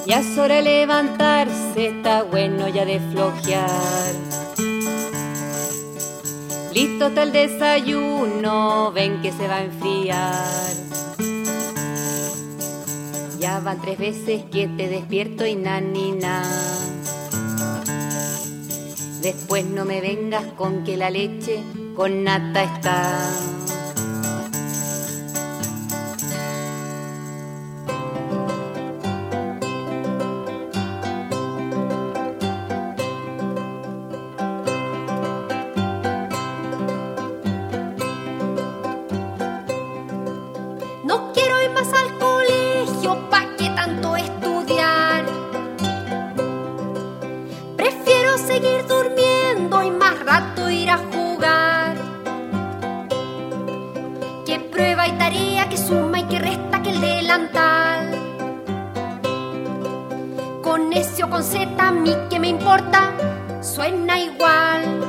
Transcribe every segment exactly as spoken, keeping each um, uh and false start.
Ya es hora de levantarse, está bueno ya de flojear. Listo está el desayuno, ven que se va a enfriar. Ya van tres veces que te despierto y na ni na. Después no me vengas con que la leche con nata está. No quiero ir más al colegio, ¿pa' qué tanto estudiar? Prefiero seguir durmiendo y más rato ir a jugar. Que prueba y tarea, que suma y que resta, que el delantal. Con S o con Z, a mí que me importa, suena igual.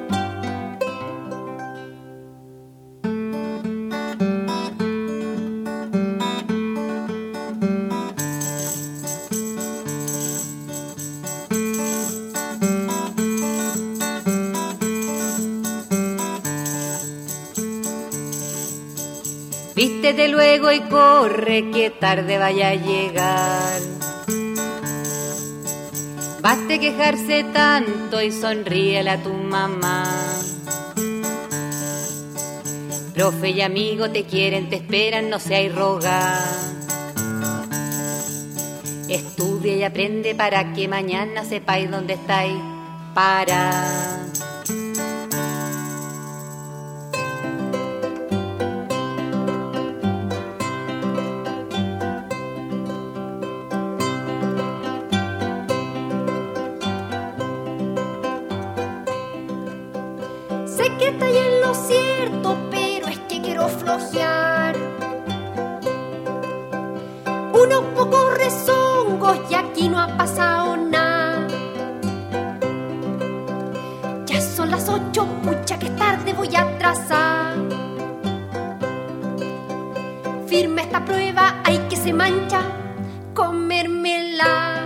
Vístete luego y corre, que tarde vaya a llegar. Baste quejarse tanto y sonríele a tu mamá. Profe y amigo te quieren, te esperan, no seas rogar. Estudia y aprende para que mañana sepáis dónde estáis para. Sé que está en lo cierto, pero es que quiero flojear. Unos pocos rezongos y aquí no ha pasado nada. Ya son las ocho, pucha que es tarde, voy a atrasar. Firme esta prueba, hay que se mancha, comérmela.